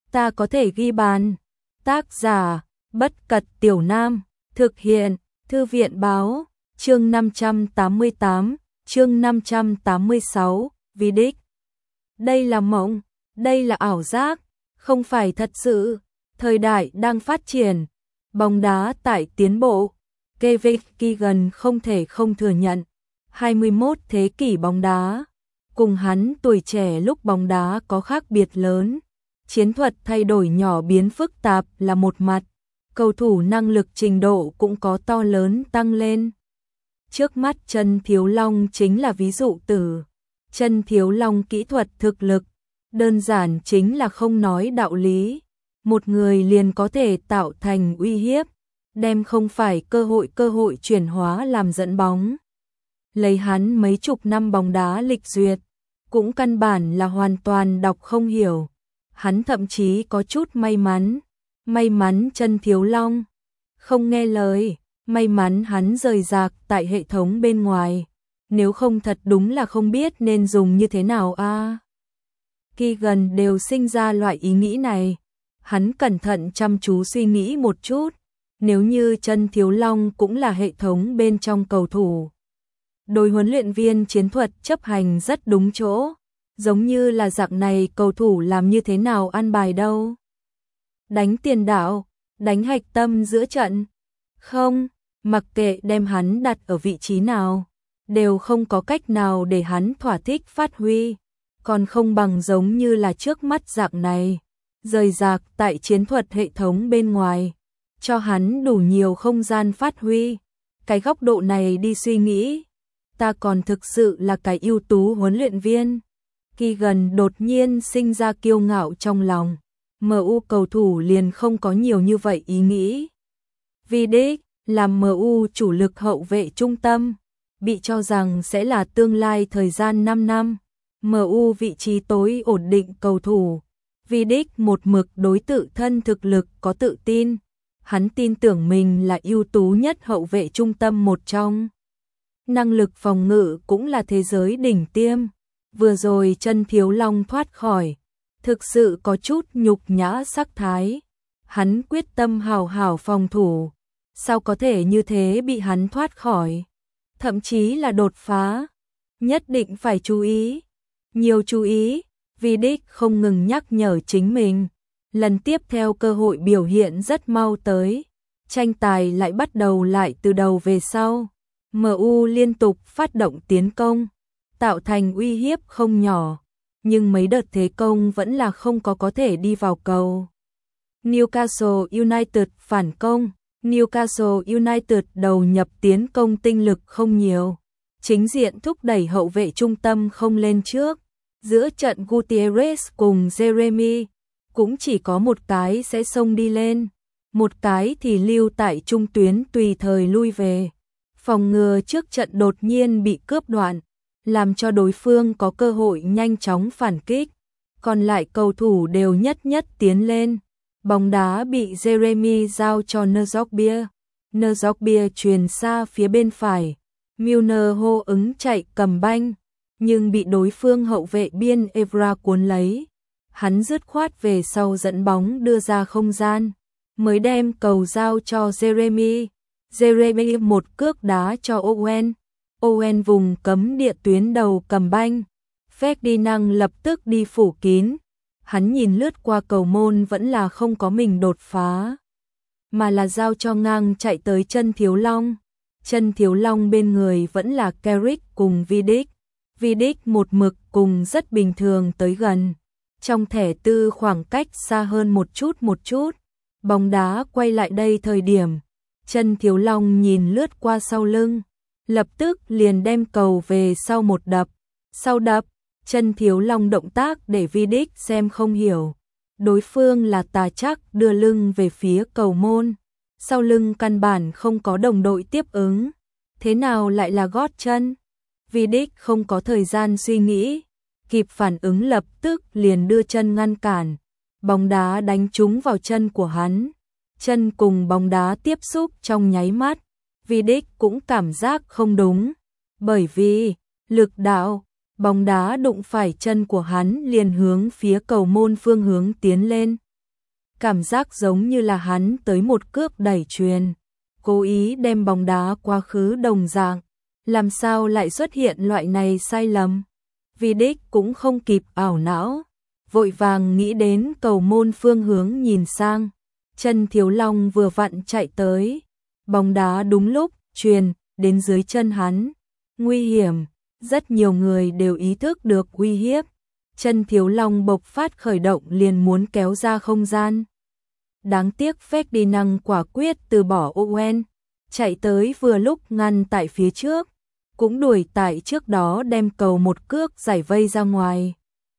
ta có thể ghi bàn. Tác giả, Bất Cật Tiểu Nam, thực hiện, Thư viện báo, chương 588, chương 586, Vidic. Đây là mộng, đây là ảo giác, không phải thật sự. Thời đại đang phát triển, bóng đá tại tiến bộ. Kevin Keegan không thể không thừa nhận, 21 thế kỷ bóng đá, cùng hắn tuổi trẻ lúc bóng đá có khác biệt lớn. Chiến thuật thay đổi nhỏ biến phức tạp là một mặt, cầu thủ năng lực trình độ cũng có to lớn tăng lên. Trước mắt Trần Thiếu Long chính là ví dụ tử. Trần Thiếu Long kỹ thuật thực lực, đơn giản chính là không nói đạo lý. Một người liền có thể tạo thành uy hiếp, đem không phải cơ hội chuyển hóa làm dẫn bóng. Lấy hắn mấy chục năm bóng đá lịch duyệt, cũng căn bản là hoàn toàn đọc không hiểu. Hắn thậm chí có chút may mắn Trần Thiếu Long không nghe lời, may mắn hắn rời rạc tại hệ thống bên ngoài, nếu không thật đúng là không biết nên dùng như thế nào a. Keegan đều sinh ra loại ý nghĩ này, hắn cẩn thận chăm chú suy nghĩ một chút, nếu như Trần Thiếu Long cũng là hệ thống bên trong cầu thủ. Đội huấn luyện viên chiến thuật chấp hành rất đúng chỗ, giống như là dạng này cầu thủ làm như thế nào ăn bài đâu. Đánh tiền đạo, đánh hạch tâm giữa trận. Không, mặc kệ đem hắn đặt ở vị trí nào, đều không có cách nào để hắn thỏa thích phát huy, còn không bằng giống như là trước mắt dạng này, rời rạc tại chiến thuật hệ thống bên ngoài, cho hắn đủ nhiều không gian phát huy. Cái góc độ này đi suy nghĩ, ta còn thực sự là cái ưu tú huấn luyện viên. Keegan đột nhiên sinh ra kiêu ngạo trong lòng, MU cầu thủ liền không có nhiều như vậy ý nghĩ. Vidic làm MU chủ lực hậu vệ trung tâm, bị cho rằng sẽ là tương lai thời gian 5 năm, MU vị trí tối ổn định cầu thủ. Vidic một mực đối tự thân thực lực có tự tin, hắn tin tưởng mình là ưu tú nhất hậu vệ trung tâm một trong. Năng lực phòng ngự cũng là thế giới đỉnh tiêm. Vừa rồi Trần Thiếu Long thoát khỏi, thực sự có chút nhục nhã sắc thái. Hắn quyết tâm hào hào phòng thủ, sao có thể như thế bị hắn thoát khỏi, thậm chí là đột phá. Nhất định phải chú ý, nhiều chú ý. Vidic không ngừng nhắc nhở chính mình. Lần tiếp theo cơ hội biểu hiện rất mau tới, tranh tài lại bắt đầu lại từ đầu về sau. MU liên tục phát động tiến công, tạo thành uy hiếp không nhỏ, nhưng mấy đợt thế công vẫn là không có thể đi vào cầu. Newcastle United phản công. Newcastle United đầu nhập tiến công tinh lực không nhiều, chính diện thúc đẩy hậu vệ trung tâm không lên trước. Giữa trận Gutierrez cùng Jeremy cũng chỉ có một cái sẽ xông đi lên, một cái thì lưu tại trung tuyến tùy thời lui về, phòng ngừa trước trận đột nhiên bị cướp đoạn, làm cho đối phương có cơ hội nhanh chóng phản kích. Còn lại cầu thủ đều nhất tiến lên. Bóng đá bị Jeremy giao cho Nzogbia. Nzogbia truyền xa phía bên phải. Milner hô ứng chạy cầm banh, nhưng bị đối phương hậu vệ biên Evra cuốn lấy. Hắn dứt khoát về sau dẫn bóng đưa ra không gian, mới đem cầu giao cho Jeremy. Jeremy một cước đá cho Owen. Owen vùng cấm địa tuyến đầu cầm banh. Ferdinand lập tức đi phủ kín. Hắn nhìn lướt qua cầu môn vẫn là không có mình đột phá, mà là giao cho ngang chạy tới Trần Thiếu Long. Trần Thiếu Long bên người vẫn là Carrick cùng Vidic. Vidic một mực cùng rất bình thường tới gần. Trong thẻ tư khoảng cách xa hơn một chút. Bóng đá quay lại đây thời điểm, Trần Thiếu Long nhìn lướt qua sau lưng, lập tức liền đem cầu về sau một đập. Sau đập, Trần Thiếu Long động tác để Vidic xem không hiểu. Đối phương là tà chắc đưa lưng về phía cầu môn, sau lưng căn bản không có đồng đội tiếp ứng. Thế nào lại là gót chân? Vidic không có thời gian suy nghĩ, kịp phản ứng lập tức liền đưa chân ngăn cản. Bóng đá đánh trúng vào chân của hắn. Chân cùng bóng đá tiếp xúc trong nháy mắt. Vidic cũng cảm giác không đúng, bởi vì lực đạo, bóng đá đụng phải chân của hắn liền hướng phía cầu môn phương hướng tiến lên. cảm giác giống như là hắn tới một cước đẩy chuyền, cố ý đem bóng đá quá khứ đồng dạng, làm sao lại xuất hiện loại này sai lầm. Vidic cũng không kịp ảo não, vội vàng nghĩ đến cầu môn phương hướng nhìn sang, chân Thiếu Long vừa vặn chạy tới, bóng đá đúng lúc chuyền đến dưới chân hắn, nguy hiểm, rất nhiều người đều ý thức được uy hiếp. Chân Thiếu Long bộc phát khởi động liền muốn kéo ra không gian. Đáng tiếc Ferdinand quả quyết từ bỏ Owen, chạy tới vừa lúc ngăn tại phía trước, cũng đuổi tại trước đó đem cầu một cước giải vây ra ngoài.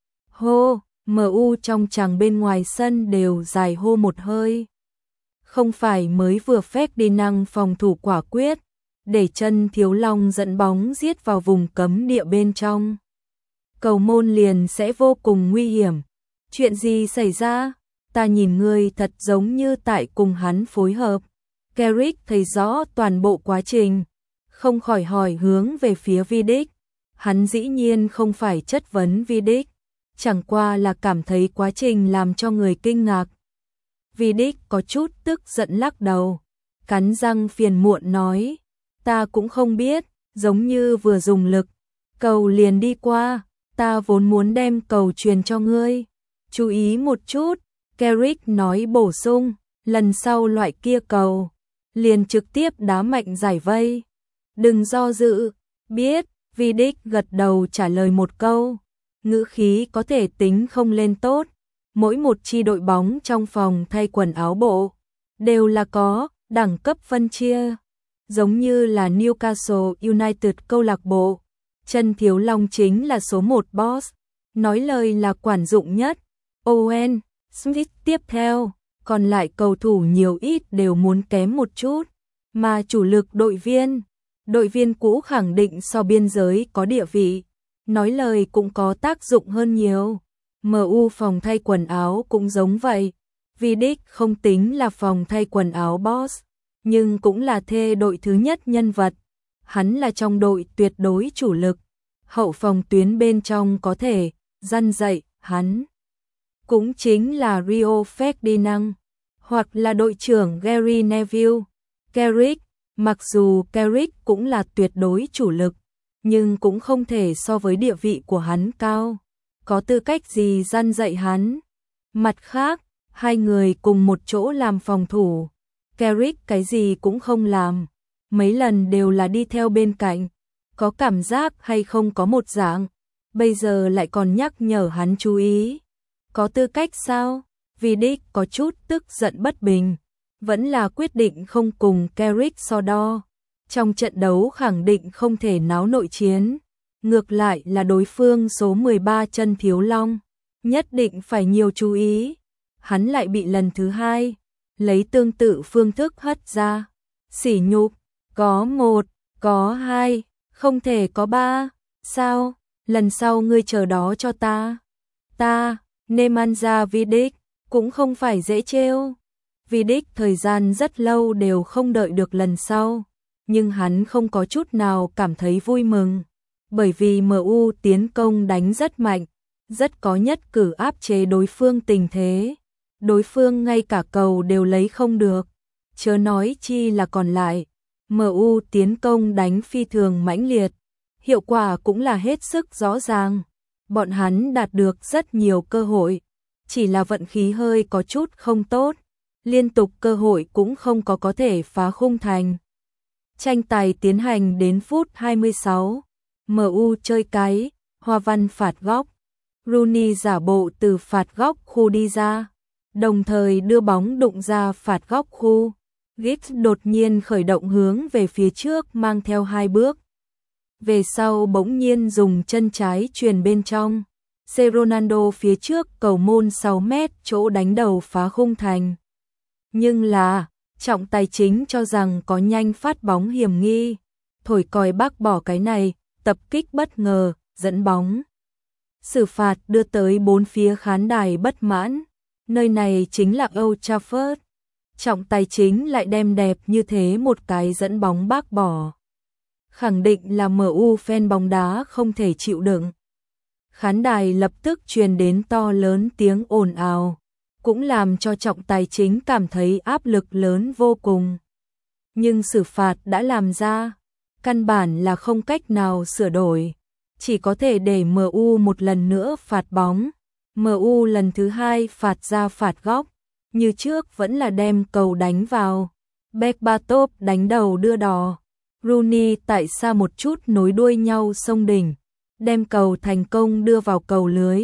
Hô, MU trong chàng bên ngoài sân đều dài hô một hơi. Không phải mới vừa Ferdinand phòng thủ quả quyết, để chân Thiếu Long dẫn bóng giết vào vùng cấm địa bên trong. Cầu môn liền sẽ vô cùng nguy hiểm. Chuyện gì xảy ra? Ta nhìn ngươi thật giống như tại cùng hắn phối hợp. Carrick thấy rõ toàn bộ quá trình, không khỏi hỏi hướng về phía Vidic. Hắn dĩ nhiên không phải chất vấn Vidic, chẳng qua là cảm thấy quá trình làm cho người kinh ngạc. Vidic có chút tức giận lắc đầu, cắn răng phiền muộn nói, ta cũng không biết, giống như vừa dùng lực, cầu liền đi qua, ta vốn muốn đem cầu truyền cho ngươi. Chú ý một chút, Carrick nói bổ sung, lần sau loại kia cầu, liền trực tiếp đá mạnh giải vây. Đừng do dự, biết, Vidic gật đầu trả lời một câu, ngữ khí có thể tính không lên tốt. Mỗi một chi đội bóng trong phòng thay quần áo bộ đều là có đẳng cấp phân chia, giống như là Newcastle United câu lạc bộ, chân Thiếu Long chính là số 1 boss, nói lời là quản dụng nhất. Owen, Smith tiếp theo, còn lại cầu thủ nhiều ít đều muốn kém một chút, mà chủ lực đội viên cũ khẳng định so biên giới có địa vị, nói lời cũng có tác dụng hơn nhiều. MU phòng thay quần áo cũng giống vậy, Vidic không tính là phòng thay quần áo boss, nhưng cũng là thê đội thứ nhất nhân vật. Hắn là trong đội tuyệt đối chủ lực, hậu phòng tuyến bên trong có thể răn dạy hắn. Cũng chính là Rio Ferdinand, hoặc là đội trưởng Gary Neville. Carrick, mặc dù Carrick cũng là tuyệt đối chủ lực, nhưng cũng không thể so với địa vị của hắn cao. Có tư cách gì răn dạy hắn? Mặt khác, hai người cùng một chỗ làm phòng thủ. Carrick cái gì cũng không làm, mấy lần đều là đi theo bên cạnh, có cảm giác hay không có một dạng, bây giờ lại còn nhắc nhở hắn chú ý. Có tư cách sao? Vidic có chút tức giận bất bình, vẫn là quyết định không cùng Carrick so đo. Trong trận đấu khẳng định không thể náo nội chiến, ngược lại là đối phương số 13 chân Thiếu Long, nhất định phải nhiều chú ý. Hắn lại bị lần thứ hai lấy tương tự phương thức hất ra. Sỉ nhục, có 1, có 2, không thể có 3, sao? Lần sau ngươi chờ đó cho ta. Nemanja Vidic cũng không phải dễ trêu. Vidic thời gian rất lâu đều không đợi được lần sau, nhưng hắn không có chút nào cảm thấy vui mừng, bởi vì MU tiến công đánh rất mạnh, rất có nhất cử áp chế đối phương tình thế. Đối phương ngay cả cầu đều lấy không được, chớ nói chi là còn lại. MU tiến công đánh phi thường mãnh liệt, hiệu quả cũng là hết sức rõ ràng. Bọn hắn đạt được rất nhiều cơ hội, chỉ là vận khí hơi có chút không tốt, liên tục cơ hội cũng không có thể phá khung thành. Tranh tài tiến hành đến phút 26, MU chơi cái, Hoa Văn phạt góc, Rooney giả bộ từ phạt góc khu đi ra, đồng thời đưa bóng đụng ra phạt góc khu. Giggs đột nhiên khởi động hướng về phía trước mang theo 2 bước. Về sau bỗng nhiên dùng chân trái chuyền bên trong. Ronaldo phía trước cầu môn 6 mét chỗ đánh đầu phá khung thành. Nhưng là, trọng tài chính cho rằng có nhanh phát bóng hiểm nghi. Thổi còi bác bỏ cái này, tập kích bất ngờ, dẫn bóng. Xử phạt đưa tới 4 phía khán đài bất mãn. Nơi này chính là Old Trafford. Trọng tài chính lại đem đẹp như thế một cái dẫn bóng bác bỏ. Khẳng định là MU fan bóng đá không thể chịu đựng. Khán đài lập tức truyền đến to lớn tiếng ồn ào. cũng làm cho trọng tài chính cảm thấy áp lực lớn vô cùng. Nhưng xử phạt đã làm ra, căn bản là không cách nào sửa đổi, chỉ có thể để MU một lần nữa phạt bóng. MU lần thứ hai phạt ra phạt góc, như trước vẫn là đem cầu đánh vào. Berbatov đánh đầu đưa đò. Rooney tại xa một chút nối đuôi nhau xông đỉnh, đem cầu thành công đưa vào cầu lưới.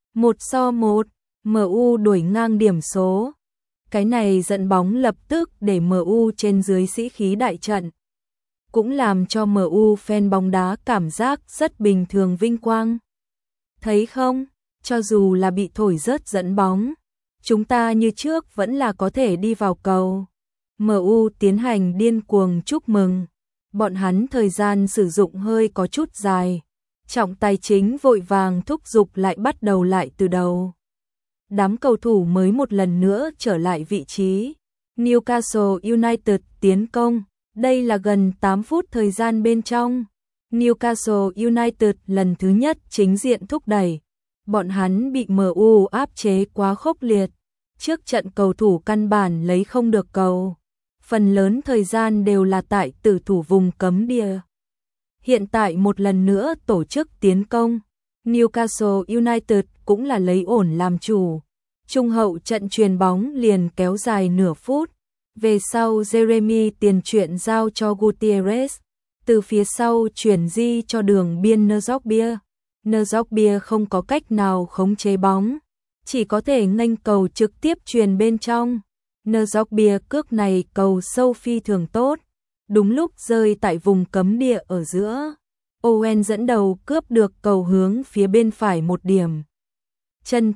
1-1, MU đuổi ngang điểm số. Cái này dẫn bóng lập tức để MU trên dưới sĩ khí đại trận. Cũng làm cho MU fan bóng đá cảm giác rất bình thường vinh quang. Thấy không, cho dù là bị thổi rớt dẫn bóng, chúng ta như trước vẫn là có thể đi vào cầu. MU tiến hành điên cuồng chúc mừng. Bọn hắn thời gian sử dụng hơi có chút dài. Trọng tài chính vội vàng thúc giục lại bắt đầu lại từ đầu. Đám cầu thủ mới một lần nữa trở lại vị trí. Newcastle United tiến công. Đây là gần 8 phút thời gian bên trong. Newcastle United lần thứ nhất chính diện thúc đẩy. Bọn hắn bị MU áp chế quá khốc liệt. Trước trận cầu thủ căn bản lấy không được cầu. Phần lớn thời gian đều là tại tử thủ vùng cấm địa. Hiện tại một lần nữa tổ chức tiến công. Newcastle United cũng là lấy ổn làm chủ. Trung hậu trận chuyền bóng liền kéo dài nửa phút. Về sau Jeremy tiền chuyện giao cho Gutierrez. Từ phía sau chuyển di cho đường biên Nzogbia. Nzogbia không có cách nào khống chế bóng. Chỉ có thể nghênh cầu trực tiếp truyền bên trong. Nzogbia cước này cầu sâu phi thường tốt. Đúng lúc rơi tại vùng cấm địa ở giữa. Owen dẫn đầu cướp được cầu hướng phía bên phải một điểm. Trần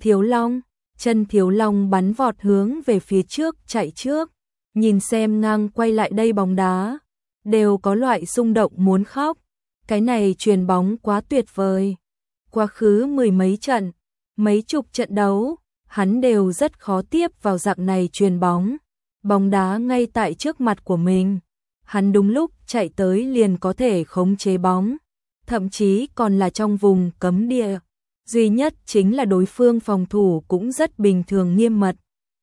Thiếu Long bắn vọt hướng về phía trước chạy trước. Nhìn xem ngang quay lại đây bóng đá. Đều có loại xung động muốn khóc. Cái này chuyền bóng quá tuyệt vời. Quá khứ mười mấy trận, mấy chục trận đấu, hắn đều rất khó tiếp vào dạng này chuyền bóng. Bóng đá ngay tại trước mặt của mình. Hắn đúng lúc chạy tới liền có thể khống chế bóng. Thậm chí còn là trong vùng cấm địa. Duy nhất chính là đối phương phòng thủ cũng rất bình thường nghiêm mật.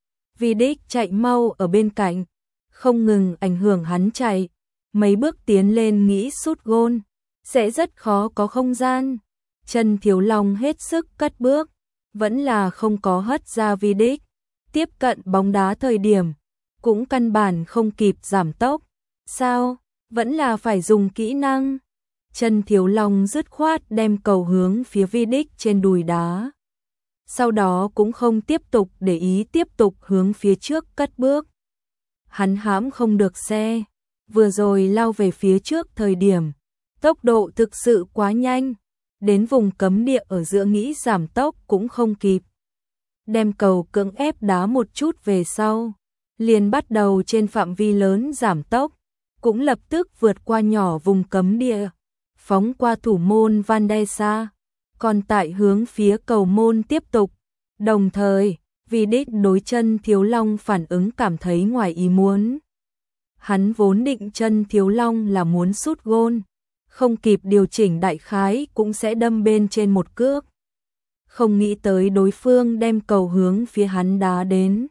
Vidic chạy mau ở bên cạnh, không ngừng ảnh hưởng hắn chạy. Mấy bước tiến lên nghĩ sút gôn, sẽ rất khó có không gian. Trần Thiếu Long hết sức cất bước, vẫn là không có hất ra Vidic. Tiếp cận bóng đá thời điểm, cũng căn bản không kịp giảm tốc. Sao? Vẫn là phải dùng kỹ năng. Trần Thiếu Long dứt khoát đem cầu hướng phía Vidic trên đùi đá. Sau đó cũng không tiếp tục để ý tiếp tục hướng phía trước cất bước. Hắn hãm không được xe. Vừa rồi lao về phía trước thời điểm, tốc độ thực sự quá nhanh. Đến vùng cấm địa ở giữa nghĩ giảm tốc cũng không kịp. Đem cầu cưỡng ép đá một chút về sau. Liền bắt đầu trên phạm vi lớn giảm tốc. Cũng lập tức vượt qua nhỏ vùng cấm địa. Phóng qua thủ môn Van der Sar. Còn tại hướng phía cầu môn tiếp tục. Đồng thời, Vidic đối Trần Thiếu Long phản ứng cảm thấy ngoài ý muốn. Hắn vốn định Trần Thiếu Long là muốn sút gôn. Không kịp điều chỉnh đại khái cũng sẽ đâm bên trên một cước. Không nghĩ tới đối phương đem cầu hướng phía hắn đá đến.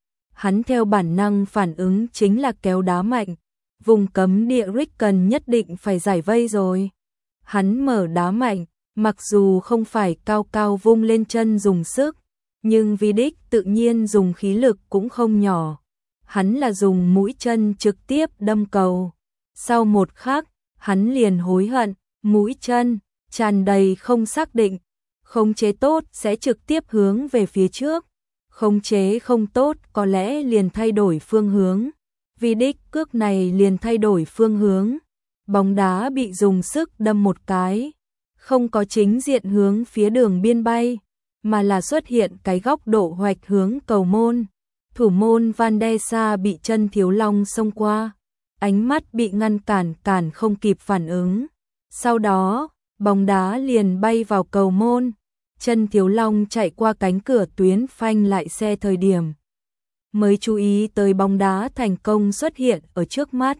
Hắn theo bản năng phản ứng chính là kéo đá mạnh. Vùng cấm địa Ricken nhất định phải giải vây rồi. Hắn mở đá mạnh, mặc dù không phải cao cao vung lên chân dùng sức, nhưng Vidic tự nhiên dùng khí lực cũng không nhỏ. Hắn là dùng mũi chân trực tiếp đâm cầu. Sau một khắc, hắn liền hối hận, mũi chân tràn đầy không xác định. Khống chế tốt sẽ trực tiếp hướng về phía trước. Khống chế không tốt có lẽ liền thay đổi phương hướng. Vidic cước này liền thay đổi phương hướng. Bóng đá bị dùng sức đâm một cái. Không có chính diện hướng phía đường biên bay, mà là xuất hiện cái góc độ hoạch hướng cầu môn. Thủ môn Van der Sar bị Trần Thiếu Long xông qua. Ánh mắt bị ngăn cản không kịp phản ứng. Sau đó, bóng đá liền bay vào cầu môn. Trần Thiếu Long chạy qua cánh cửa tuyến phanh lại xe thời điểm. Mới chú ý tới bóng đá thành công xuất hiện ở trước mắt.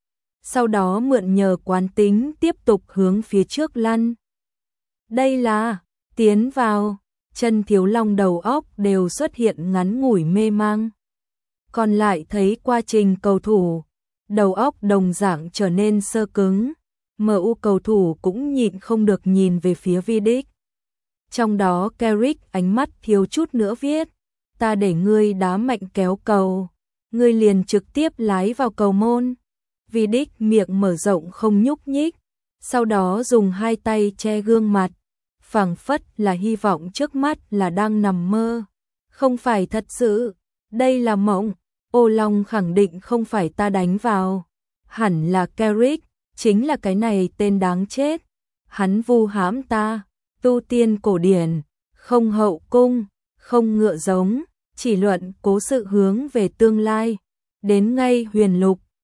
Sau đó mượn nhờ quán tính tiếp tục hướng phía trước lăn. Đây là tiến vào. chân Thiếu Long đầu óc đều xuất hiện ngắn ngủi mê mang. Còn lại thấy quá trình cầu thủ, đầu óc đồng dạng trở nên sơ cứng. MU cầu thủ cũng nhịn không được nhìn về phía Vidic. Trong đó Carrick ánh mắt thiếu chút nữa viết, ta để ngươi đá mạnh kéo cầu, ngươi liền trực tiếp lái vào cầu môn. Vidic miệng mở rộng không nhúc nhích, sau đó dùng hai tay che gương mặt, phảng phất là hy vọng trước mắt là đang nằm mơ, không phải thật sự, đây là mộng. Ô Long khẳng định không phải ta đánh vào, hẳn là Carrick, chính là cái này tên đáng chết. Hắn vu hãm ta, tu tiên cổ điển, không hậu cung, không ngựa giống, chỉ luận cố sự hướng về tương lai. Đến ngay huyền lục,